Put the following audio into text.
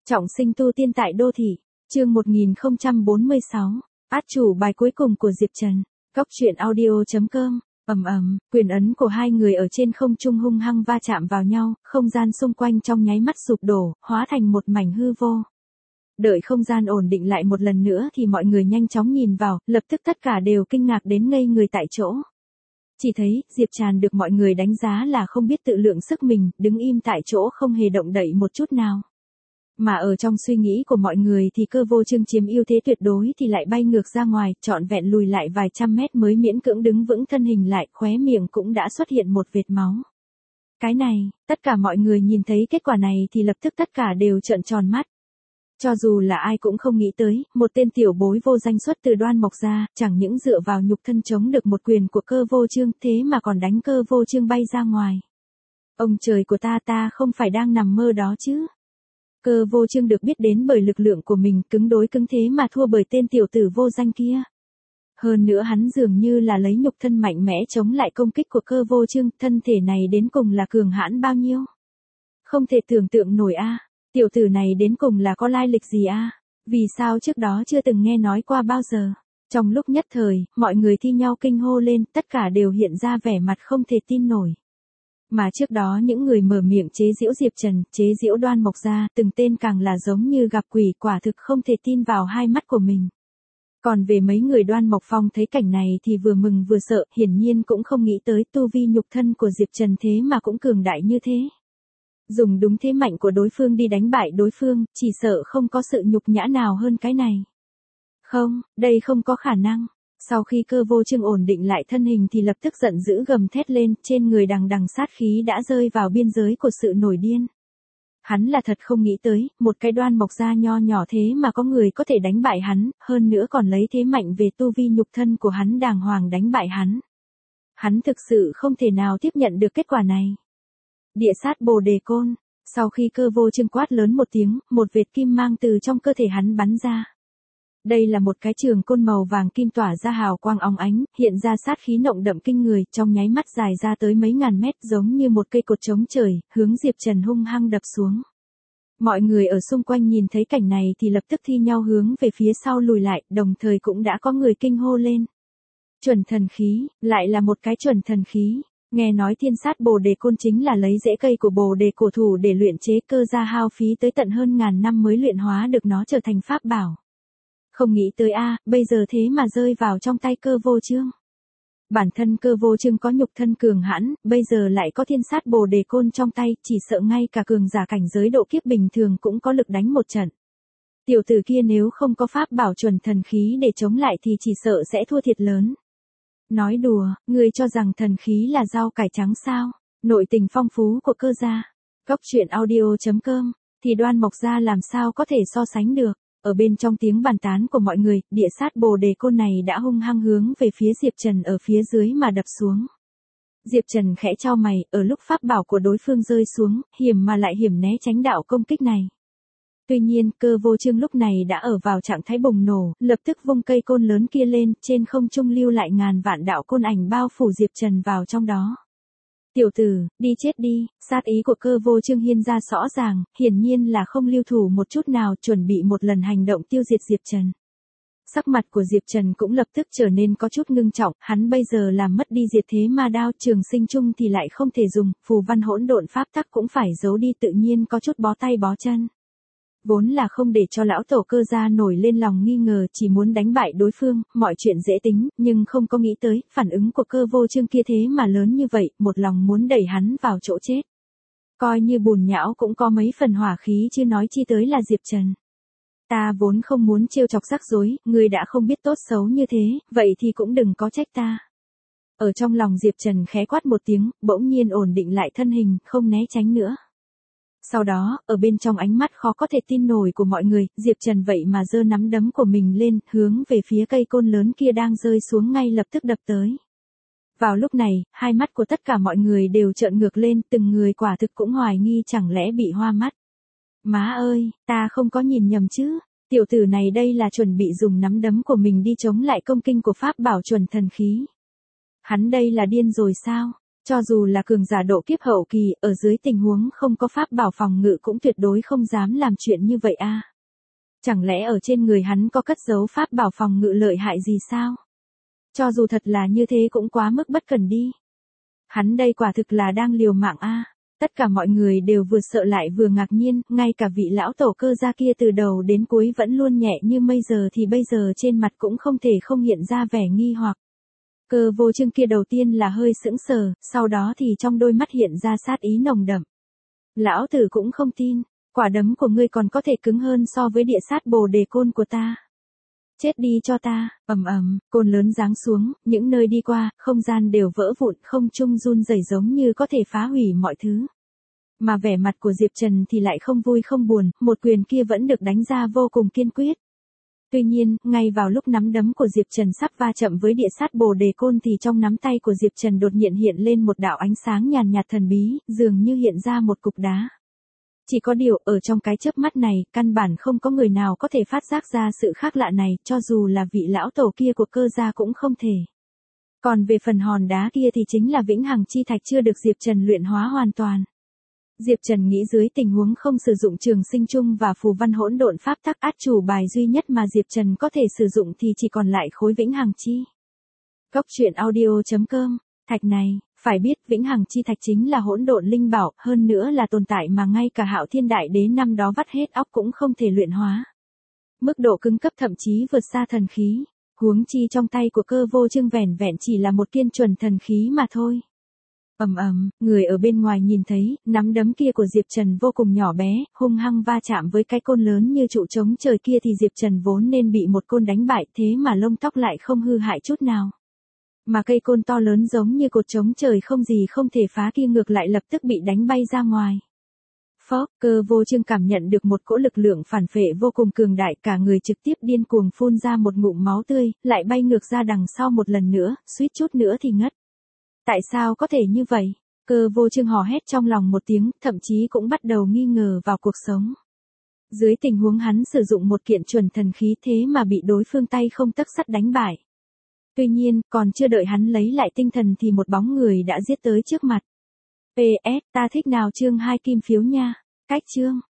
Trọng sinh tu tiên tại đô thị, chương 1046, át chủ bài cuối cùng của Diệp Trần, Cóc truyện audio.com, quyền ấn của hai người ở trên không trung hung hăng va chạm vào nhau, không gian xung quanh trong nháy mắt sụp đổ, hóa thành một mảnh hư vô. Đợi không gian ổn định lại một lần nữa thì mọi người nhanh chóng nhìn vào, lập tức tất cả đều kinh ngạc đến ngây người tại chỗ. Chỉ thấy, Diệp Trần được mọi người đánh giá là không biết tự lượng sức mình, đứng im tại chỗ không hề động đậy một chút nào. Mà ở trong suy nghĩ của mọi người thì Cơ Vô Chương chiếm ưu thế tuyệt đối thì lại bay ngược ra ngoài, trọn vẹn lùi lại vài trăm mét mới miễn cưỡng đứng vững thân hình lại, khóe miệng cũng đã xuất hiện một vệt máu. Cái này, tất cả mọi người nhìn thấy kết quả này thì lập tức tất cả đều trợn tròn mắt. Cho dù là ai cũng không nghĩ tới, một tên tiểu bối vô danh xuất từ Đoan Mộc ra, chẳng những dựa vào nhục thân chống được một quyền của Cơ Vô Chương, thế mà còn đánh Cơ Vô Chương bay ra ngoài. Ông trời của ta không phải đang nằm mơ đó chứ. Cơ Vô Chương được biết đến bởi lực lượng của mình, cứng đối cứng thế mà thua bởi tên tiểu tử vô danh kia. Hơn nữa hắn dường như là lấy nhục thân mạnh mẽ chống lại công kích của Cơ Vô Chương, thân thể này đến cùng là cường hãn bao nhiêu. Không thể tưởng tượng nổi a. Tiểu tử này đến cùng là có lai lịch gì a? Vì sao trước đó chưa từng nghe nói qua bao giờ? Trong lúc nhất thời, mọi người thi nhau kinh hô lên, tất cả đều hiện ra vẻ mặt không thể tin nổi. Mà trước đó những người mở miệng chế giễu Diệp Trần, chế giễu Đoan Mộc ra, từng tên càng là giống như gặp quỷ, quả thực không thể tin vào hai mắt của mình. Còn về mấy người Đoan Mộc Phong thấy cảnh này thì vừa mừng vừa sợ, hiển nhiên cũng không nghĩ tới tu vi nhục thân của Diệp Trần thế mà cũng cường đại như thế. Dùng đúng thế mạnh của đối phương đi đánh bại đối phương, chỉ sợ không có sự nhục nhã nào hơn cái này. Không, đây không có khả năng. Sau khi Cơ Vô Chương ổn định lại thân hình thì lập tức giận dữ gầm thét lên, trên người đằng đằng sát khí đã rơi vào biên giới của sự nổi điên. Hắn là thật không nghĩ tới, một cái Đoan Mộc gia nho nhỏ thế mà có người có thể đánh bại hắn, hơn nữa còn lấy thế mạnh về tu vi nhục thân của hắn đàng hoàng đánh bại hắn. Hắn thực sự không thể nào tiếp nhận được kết quả này. Địa sát Bồ Đề Côn, sau khi Cơ Vô Chương quát lớn một tiếng, một vệt kim mang từ trong cơ thể hắn bắn ra. Đây là một cái trường côn màu vàng kim tỏa ra hào quang óng ánh, hiện ra sát khí nồng đậm kinh người, trong nháy mắt dài ra tới mấy ngàn mét giống như một cây cột chống trời, hướng Diệp Trần hung hăng đập xuống. Mọi người ở xung quanh nhìn thấy cảnh này thì lập tức thi nhau hướng về phía sau lùi lại, đồng thời cũng đã có người kinh hô lên. Chuẩn thần khí, lại là một cái chuẩn thần khí. Nghe nói thiên sát Bồ Đề Côn chính là lấy rễ cây của Bồ Đề cổ thụ để luyện chế, Cơ gia hao phí tới tận hơn ngàn năm mới luyện hóa được nó trở thành pháp bảo. Không nghĩ tới bây giờ thế mà rơi vào trong tay Cơ Vô Chương. Bản thân Cơ Vô Chương có nhục thân cường hãn, bây giờ lại có thiên sát Bồ Đề Côn trong tay, chỉ sợ ngay cả cường giả cảnh giới độ kiếp bình thường cũng có lực đánh một trận. Tiểu tử kia nếu không có pháp bảo chuẩn thần khí để chống lại thì chỉ sợ sẽ thua thiệt lớn. Nói đùa, ngươi cho rằng thần khí là rau cải trắng sao? Nội tình phong phú của Cơ gia, Cóc truyện audio.com, thì Đoan Mộc gia làm sao có thể so sánh được. Ở bên trong tiếng bàn tán của mọi người, địa sát Bồ Đề Côn này đã hung hăng hướng về phía Diệp Trần ở phía dưới mà đập xuống. Diệp Trần khẽ chau mày, ở lúc pháp bảo của đối phương rơi xuống, hiểm mà lại hiểm né tránh đạo công kích này. Tuy nhiên, Cơ Vô Chương lúc này đã ở vào trạng thái bùng nổ, lập tức vung cây côn lớn kia lên, trên không trung lưu lại ngàn vạn đạo côn ảnh bao phủ Diệp Trần vào trong đó. Tiểu tử, đi chết đi, sát ý của Cơ Vô Chương hiên ra rõ ràng, hiển nhiên là không lưu thủ một chút nào, chuẩn bị một lần hành động tiêu diệt Diệp Trần. Sắc mặt của Diệp Trần cũng lập tức trở nên có chút ngưng trọng, hắn bây giờ làm mất đi diệt thế ma đao, trường sinh chung thì lại không thể dùng, phù văn hỗn độn pháp tắc cũng phải giấu đi, tự nhiên có chút bó tay bó chân. Vốn là không để cho lão tổ Cơ gia nổi lên lòng nghi ngờ, chỉ muốn đánh bại đối phương, mọi chuyện dễ tính, nhưng không có nghĩ tới, phản ứng của Cơ Vô Chương kia thế mà lớn như vậy, một lòng muốn đẩy hắn vào chỗ chết. Coi như bùn nhão cũng có mấy phần hỏa khí chứ nói chi tới là Diệp Trần. Ta vốn không muốn trêu chọc rắc rối, ngươi đã không biết tốt xấu như thế, vậy thì cũng đừng có trách ta. Ở trong lòng Diệp Trần khẽ quát một tiếng, bỗng nhiên ổn định lại thân hình, không né tránh nữa. Sau đó, ở bên trong ánh mắt khó có thể tin nổi của mọi người, Diệp Trần vậy mà giơ nắm đấm của mình lên, hướng về phía cây côn lớn kia đang rơi xuống ngay lập tức đập tới. Vào lúc này, hai mắt của tất cả mọi người đều trợn ngược lên, từng người quả thực cũng hoài nghi chẳng lẽ bị hoa mắt. Má ơi, ta không có nhìn nhầm chứ, tiểu tử này đây là chuẩn bị dùng nắm đấm của mình đi chống lại công kích của pháp bảo chuẩn thần khí. Hắn đây là điên rồi sao? Cho dù là cường giả độ kiếp hậu kỳ, ở dưới tình huống không có pháp bảo phòng ngự cũng tuyệt đối không dám làm chuyện như vậy a. Chẳng lẽ ở trên người hắn có cất giấu pháp bảo phòng ngự lợi hại gì sao? Cho dù thật là như thế cũng quá mức bất cần đi. Hắn đây quả thực là đang liều mạng a. Tất cả mọi người đều vừa sợ lại vừa ngạc nhiên, ngay cả vị lão tổ Cơ gia kia từ đầu đến cuối vẫn luôn nhẹ như mây giờ thì bây giờ trên mặt cũng không thể không hiện ra vẻ nghi hoặc. Cơ Vô Trương kia đầu tiên là hơi sững sờ, sau đó thì trong đôi mắt hiện ra sát ý nồng đậm. Lão tử cũng không tin, quả đấm của ngươi còn có thể cứng hơn so với địa sát bồ đề côn của ta. Chết đi cho ta, ầm ầm, côn lớn giáng xuống, những nơi đi qua, không gian đều vỡ vụn, không trung run rẩy giống như có thể phá hủy mọi thứ. Mà vẻ mặt của Diệp Trần thì lại không vui không buồn, một quyền kia vẫn được đánh ra vô cùng kiên quyết. Tuy nhiên, ngay vào lúc nắm đấm của Diệp Trần sắp va chạm với địa sát bồ đề côn thì trong nắm tay của Diệp Trần đột nhiên hiện lên một đạo ánh sáng nhàn nhạt thần bí, dường như hiện ra một cục đá. Chỉ có điều, ở trong cái chớp mắt này, căn bản không có người nào có thể phát giác ra sự khác lạ này, cho dù là vị lão tổ kia của Cơ gia cũng không thể. Còn về phần hòn đá kia thì chính là vĩnh hằng chi thạch chưa được Diệp Trần luyện hóa hoàn toàn. Diệp Trần nghĩ dưới tình huống không sử dụng trường sinh chung và phù văn hỗn độn pháp tắc, át chủ bài duy nhất mà Diệp Trần có thể sử dụng thì chỉ còn lại khối vĩnh hằng chi. Cốc truyện audio.com. Thạch này, phải biết vĩnh hằng chi thạch chính là hỗn độn linh bảo, hơn nữa là tồn tại mà ngay cả Hạo Thiên Đại Đế năm đó vắt hết óc cũng không thể luyện hóa. Mức độ cứng cấp thậm chí vượt xa thần khí, huống chi trong tay của Cơ Vô Trương vẻn vẹn chỉ là một kiên chuẩn thần khí mà thôi. Ầm ầm, người ở bên ngoài nhìn thấy, nắm đấm kia của Diệp Trần vô cùng nhỏ bé, hung hăng va chạm với cái côn lớn như trụ trống trời kia thì Diệp Trần vốn nên bị một côn đánh bại, thế mà lông tóc lại không hư hại chút nào. Mà cây côn to lớn giống như cột trống trời không gì không thể phá kia ngược lại lập tức bị đánh bay ra ngoài. Phốc, Cơ Vô Trương cảm nhận được một cỗ lực lượng phản phệ vô cùng cường đại, cả người trực tiếp điên cuồng phun ra một ngụm máu tươi, lại bay ngược ra đằng sau một lần nữa, suýt chút nữa thì ngất. Tại sao có thể như vậy? Cơ Vô Trương hò hét trong lòng một tiếng, thậm chí cũng bắt đầu nghi ngờ vào cuộc sống. Dưới tình huống hắn sử dụng một kiện chuẩn thần khí thế mà bị đối phương tay không tấc sắt đánh bại. Tuy nhiên, còn chưa đợi hắn lấy lại tinh thần thì một bóng người đã giết tới trước mặt. PS, ta thích nào chương 2 kim phiếu nha. Cách chương.